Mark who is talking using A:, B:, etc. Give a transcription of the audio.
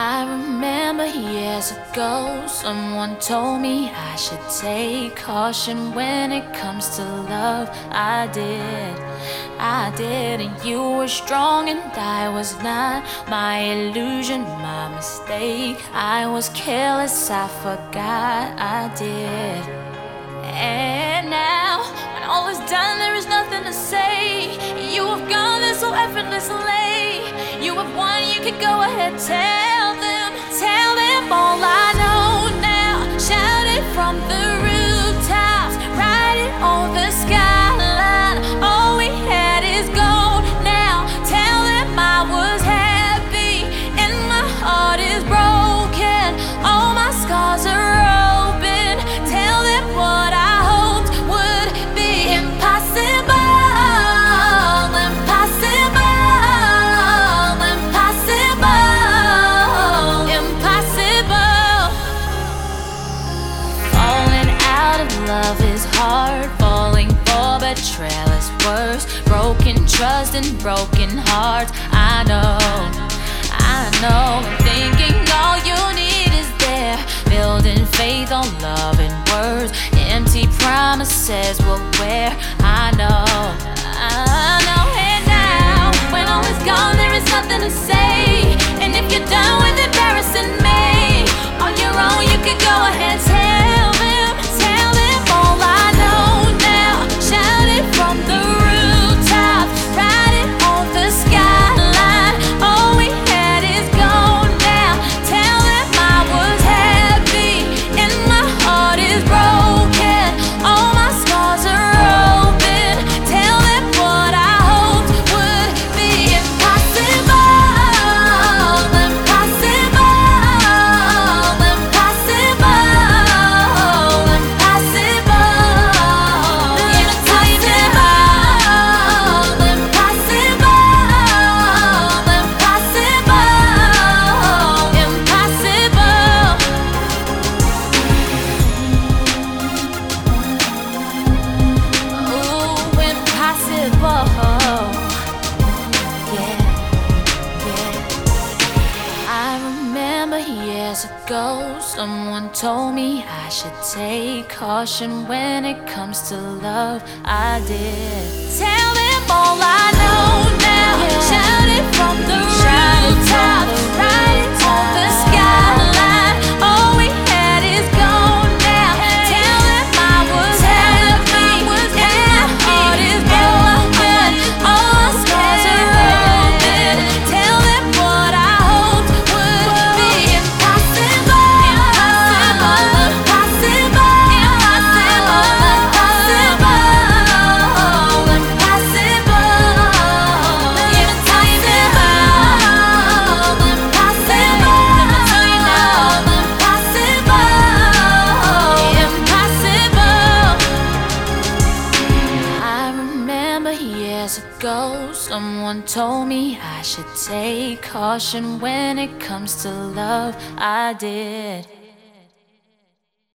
A: I remember years ago, someone told me I should take caution when it comes to love. I did, and you were strong and I was not. My illusion, my mistake. I was careless, I forgot I did. And now, when all is done, there is nothing to say. You have gone there so effortlessly. You have won, you can go ahead, tell them all I know now. Shout it from the rooftops, write it on the skyline. All we had is gold now. Tell them I was happy and my heart is broken. All my scars are open. Tell them what I hoped would be impossible. Love is hard, falling for betrayal is worse. Broken trust and broken hearts. I know, and thinking all you need is there. Building faith on love and words. Empty promises will wear. I know, and now, when all is gone, there is nothing to say. And if you're done with embarrassing me, on your own you can go ahead, tell them all I know now. Shout it from the rooftops, write it on the skyline. All we had is gold now. Tell them I was happy and my heart is broken. All my scars are open. Tell them what I hoped would be impossible. Years ago, someone told me I should take caution when it comes to love. I did. Tell them all I know now. Shout it from the rooftops, write it on the skyline. All we had is gold now. Tell them I was happy and my heart is broken. All my scars are open. Tell them what I hoped would be impossible. Years ago, someone told me I should take caution when it comes to love. I did.